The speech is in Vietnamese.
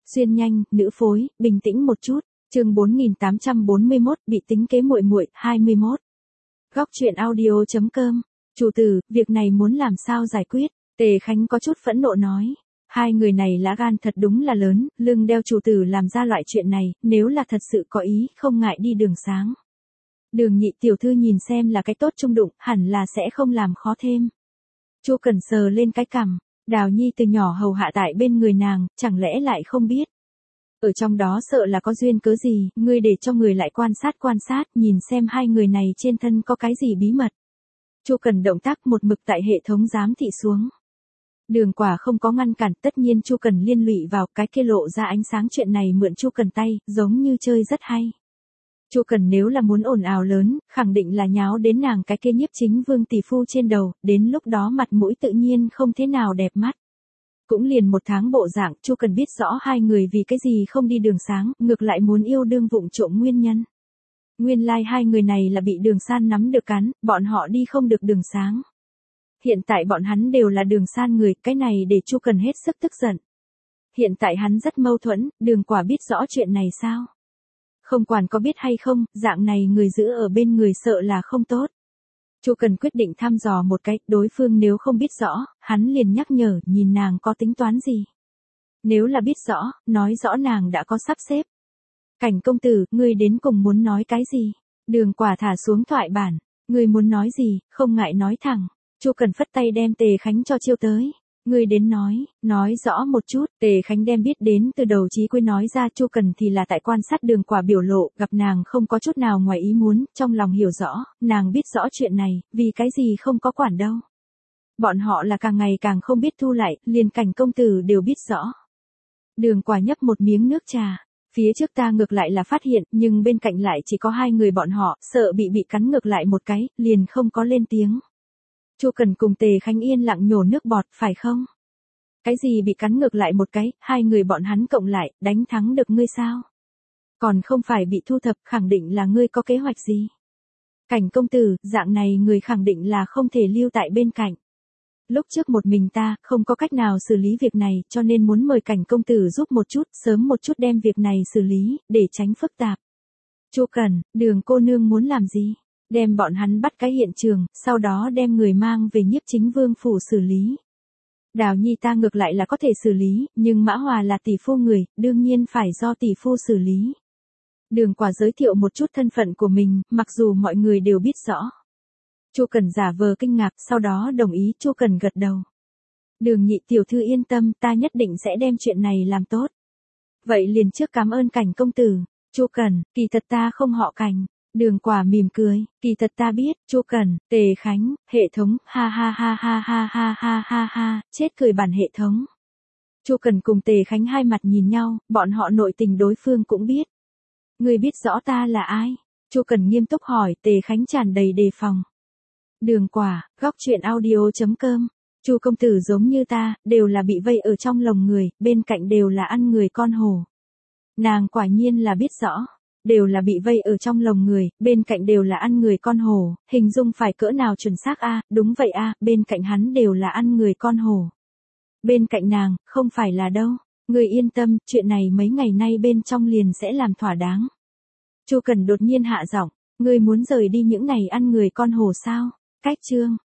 Xuyên nhanh, nữ phối, bình tĩnh một chút. Chương 4841, bị tính kế muội muội, 21. Góc truyện audio.com. Chủ tử, việc này muốn làm sao giải quyết? Tề Khánh có chút phẫn nộ nói. Hai người này lá gan thật đúng là lớn, lưng đeo chủ tử làm ra loại chuyện này, nếu là thật sự có ý, không ngại đi đường sáng. Đường Nhị tiểu thư nhìn xem là cái tốt trung đụng, hẳn là sẽ không làm khó thêm. Chu Cần sờ lên cái cằm, Đào Nhi từ nhỏ hầu hạ tại bên người nàng, chẳng lẽ lại không biết. Ở trong đó sợ là có duyên cớ gì, ngươi để cho người lại quan sát, nhìn xem hai người này trên thân có cái gì bí mật. Chu Cần động tác một mực tại hệ thống giám thị xuống. Đường Quả không có ngăn cản, tất nhiên Chu Cần liên lụy vào cái kia lộ ra ánh sáng chuyện này mượn Chu Cần tay, giống như chơi rất hay. Chu Cần nếu là muốn ồn ào lớn, khẳng định là nháo đến nàng cái kia Nhiếp Chính Vương tỷ phu trên đầu, đến lúc đó mặt mũi tự nhiên không thế nào đẹp mắt. Cũng liền một tháng bộ dạng, Chu Cần biết rõ hai người vì cái gì không đi đường sáng, ngược lại muốn yêu đương vụng trộm nguyên nhân. Nguyên lai hai người này là bị Đường San nắm được cắn, bọn họ đi không được đường sáng. Hiện tại bọn hắn đều là Đường San người, cái này để Chu Cần hết sức tức giận. Hiện tại hắn rất mâu thuẫn, Đường Quả biết rõ chuyện này sao? Không quản có biết hay không, dạng này người giữ ở bên người sợ là không tốt. Chu Cần quyết định thăm dò một cái, đối phương nếu không biết rõ, hắn liền nhắc nhở, nhìn nàng có tính toán gì. Nếu là biết rõ, nói rõ nàng đã có sắp xếp. Cảnh công tử, ngươi đến cùng muốn nói cái gì? Đường Quả thả xuống thoại bản, ngươi muốn nói gì, không ngại nói thẳng. Chu Cần phất tay đem Tề Khánh cho chiêu tới. Ngươi đến nói rõ một chút. Tề Khánh đem biết đến từ đầu chí cuối nói ra. Chu Cần thì là tại quan sát Đường Quả biểu lộ, gặp nàng không có chút nào ngoài ý muốn, trong lòng hiểu rõ, nàng biết rõ chuyện này, vì cái gì không có quản đâu. Bọn họ là càng ngày càng không biết thu lại, liền Cảnh công tử đều biết rõ. Đường Quả nhấp một miếng nước trà. Phía trước ta ngược lại là phát hiện, nhưng bên cạnh lại chỉ có hai người bọn họ, sợ bị cắn ngược lại một cái, liền không có lên tiếng. Chu Cần cùng Tề Khánh yên lặng nhổ nước bọt, phải không? Cái gì bị cắn ngược lại một cái, hai người bọn hắn cộng lại, đánh thắng được ngươi sao? Còn không phải bị thu thập, khẳng định là ngươi có kế hoạch gì? Cảnh công tử, dạng này người khẳng định là không thể lưu tại bên cạnh. Lúc trước một mình ta, không có cách nào xử lý việc này, cho nên muốn mời Cảnh công tử giúp một chút, sớm một chút đem việc này xử lý, để tránh phức tạp. Chu Cần, Đường cô nương muốn làm gì? Đem bọn hắn bắt cái hiện trường, sau đó đem người mang về Nhiếp Chính Vương phủ xử lý. Đào Nhi ta ngược lại là có thể xử lý, nhưng Mã Hòa là tỷ phu người, đương nhiên phải do tỷ phu xử lý. Đường Quả giới thiệu một chút thân phận của mình, mặc dù mọi người đều biết rõ. Chu Cần giả vờ kinh ngạc, sau đó đồng ý. Chu Cần gật đầu. Đường Nhị tiểu thư yên tâm, ta nhất định sẽ đem chuyện này làm tốt. Vậy liền trước cảm ơn Cảnh công tử. Chu Cần, kỳ thật ta không họ Cảnh. Đường Quả mỉm cười, kỳ thật ta biết. Chu Cần, Tề Khánh, hệ thống, ha ha ha ha ha ha ha ha ha, chết cười bản hệ thống. Chu Cần cùng Tề Khánh hai mặt nhìn nhau, bọn họ nội tình đối phương cũng biết. Ngươi biết rõ ta là ai? Chu Cần nghiêm túc hỏi. Tề Khánh tràn đầy đề phòng. Đường Quả, góc truyện audio.com. Chu công tử giống như ta, đều là bị vây ở trong lồng người, bên cạnh đều là ăn người con hổ. Nàng quả nhiên là biết rõ. Đều là bị vây ở trong lồng người, bên cạnh đều là ăn người con hổ, hình dung phải cỡ nào chuẩn xác a? Đúng vậy a, bên cạnh hắn đều là ăn người con hổ. Bên cạnh nàng, không phải là đâu. Người yên tâm, chuyện này mấy ngày nay bên trong liền sẽ làm thỏa đáng. Chu Cần đột nhiên hạ giọng, ngươi muốn rời đi những này ăn người con hổ sao? Cách chương